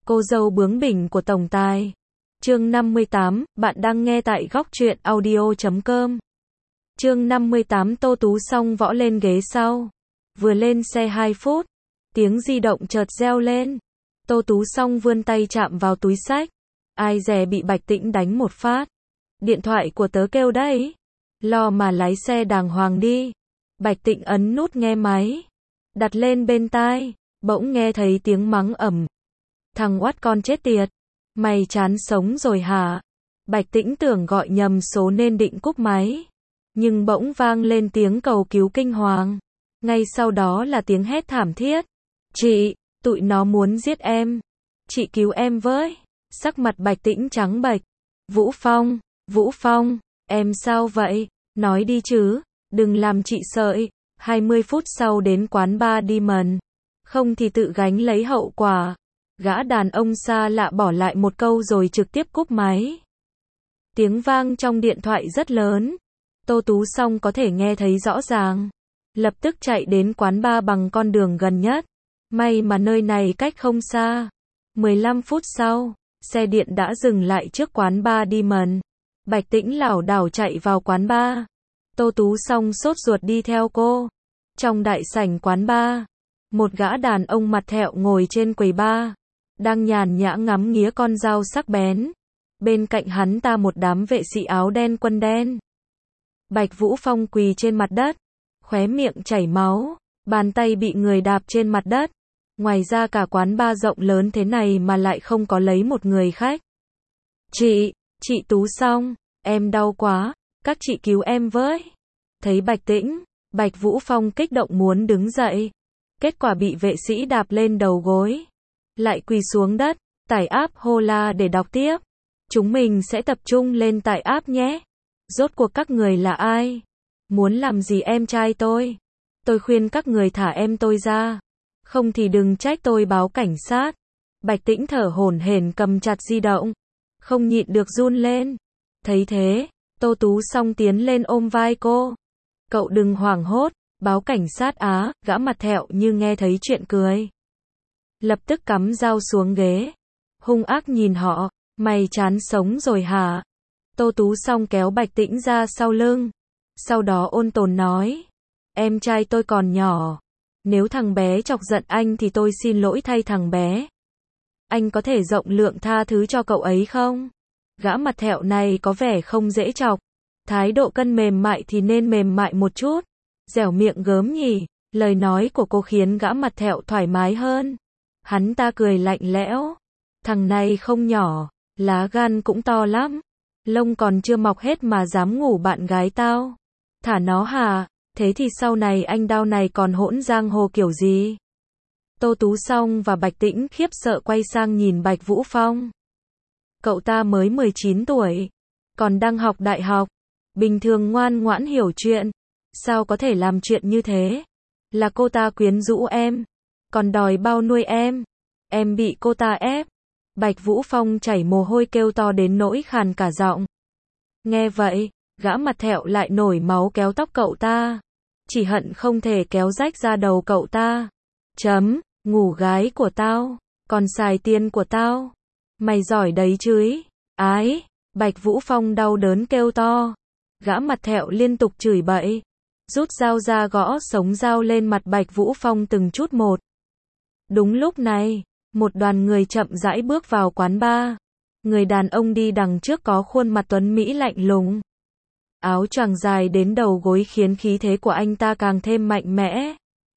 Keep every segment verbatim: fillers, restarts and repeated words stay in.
Cô dâu bướng bỉnh của tổng tài. Chương năm mươi tám, bạn đang nghe tại góc truyện audio chấm com. Chương năm mươi tám. Tô Tú Song võ lên ghế sau. Vừa lên xe hai phút, tiếng di động chợt reo lên. Tô Tú Song vươn tay chạm vào túi xách. Ai dè bị Bạch Tĩnh đánh một phát. Điện thoại của tớ kêu đấy. Lo mà lái xe đàng hoàng đi. Bạch Tĩnh ấn nút nghe máy. Đặt lên bên tai. Bỗng nghe thấy tiếng mắng ầm. Thằng oát con chết tiệt. Mày chán sống rồi hả? Bạch Tĩnh tưởng gọi nhầm số nên định cúp máy. Nhưng bỗng vang lên tiếng cầu cứu kinh hoàng. Ngay sau đó là tiếng hét thảm thiết. Chị, tụi nó muốn giết em. Chị cứu em với. Sắc mặt Bạch Tĩnh trắng bệch. Vũ Phong, Vũ Phong, em sao vậy? Nói đi chứ, đừng làm chị sợi. hai mươi phút sau đến quán bar Diamond. Không thì tự gánh lấy hậu quả. Gã đàn ông xa lạ bỏ lại một câu rồi trực tiếp cúp máy. Tiếng vang trong điện thoại rất lớn. Tô Tú Song có thể nghe thấy rõ ràng. Lập tức chạy đến quán bar bằng con đường gần nhất. May mà nơi này cách không xa. mười lăm phút sau, xe điện đã dừng lại trước quán bar Diamond. Bạch Tĩnh lảo đảo chạy vào quán bar. Tô Tú Song sốt ruột đi theo cô. Trong đại sảnh quán bar, một gã đàn ông mặt thẹo ngồi trên quầy bar, đang nhàn nhã ngắm nghía con dao sắc bén. Bên cạnh hắn ta một đám vệ sĩ áo đen quân đen. Bạch Vũ Phong quỳ trên mặt đất, khóe miệng chảy máu, bàn tay bị người đạp trên mặt đất. Ngoài ra cả quán bar rộng lớn thế này mà lại không có lấy một người khách. Chị, chị Tú Song, em đau quá, các chị cứu em với. Thấy Bạch Tĩnh, Bạch Vũ Phong kích động muốn đứng dậy. Kết quả bị vệ sĩ đạp lên đầu gối. Lại quỳ xuống đất, tải app Hola để đọc tiếp. Chúng mình sẽ tập trung lên tải app nhé. Rốt cuộc các người là ai? Muốn làm gì em trai tôi? Tôi khuyên các người thả em tôi ra. Không thì đừng trách tôi báo cảnh sát. Bạch Tĩnh thở hổn hển cầm chặt di động. Không nhịn được run lên. Thấy thế, Tô Tú Song tiến lên ôm vai cô. Cậu đừng hoảng hốt, báo cảnh sát á, gã mặt thẹo như nghe thấy chuyện cười. Lập tức cắm dao xuống ghế. Hung ác nhìn họ, mày chán sống rồi hả? Tô Tú Song kéo Bạch Tĩnh ra sau lưng. Sau đó ôn tồn nói. Em trai tôi còn nhỏ. Nếu thằng bé chọc giận anh thì tôi xin lỗi thay thằng bé. Anh có thể rộng lượng tha thứ cho cậu ấy không? Gã mặt thẹo này có vẻ không dễ chọc. Thái độ cân mềm mại thì nên mềm mại một chút. Dẻo miệng gớm nhỉ. Lời nói của cô khiến gã mặt thẹo thoải mái hơn. Hắn ta cười lạnh lẽo. Thằng này không nhỏ, lá gan cũng to lắm. Lông còn chưa mọc hết mà dám ngủ bạn gái tao. Thả nó hả? Thế thì sau này anh đao này còn hỗn giang hồ kiểu gì? Tô Tú Song và Bạch Tĩnh khiếp sợ quay sang nhìn Bạch Vũ Phong. Cậu ta mới mười chín tuổi, còn đang học đại học. Bình thường ngoan ngoãn hiểu chuyện. Sao có thể làm chuyện như thế? Là cô ta quyến rũ em, còn đòi bao nuôi em. Em bị cô ta ép. Bạch Vũ Phong chảy mồ hôi kêu to đến nỗi khàn cả giọng. Nghe vậy, gã mặt thẹo lại nổi máu kéo tóc cậu ta. Chỉ hận không thể kéo rách ra đầu cậu ta. Chấm, ngủ gái của tao, còn xài tiền của tao. Mày giỏi đấy chứ. Ái, Bạch Vũ Phong đau đớn kêu to. Gã mặt thẹo liên tục chửi bậy. Rút dao ra gõ sống dao lên mặt Bạch Vũ Phong từng chút một. Đúng lúc này, một đoàn người chậm rãi bước vào quán bar. Người đàn ông đi đằng trước có khuôn mặt tuấn mỹ lạnh lùng. Áo choàng dài đến đầu gối khiến khí thế của anh ta càng thêm mạnh mẽ.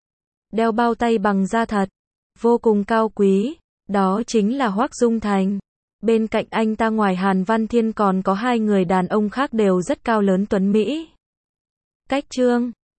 Đeo bao tay bằng da thật, vô cùng cao quý. Đó chính là Hoắc Dung Thành. Bên cạnh anh ta ngoài Hàn Văn Thiên còn có hai người đàn ông khác đều rất cao lớn tuấn mỹ. Cách Trương,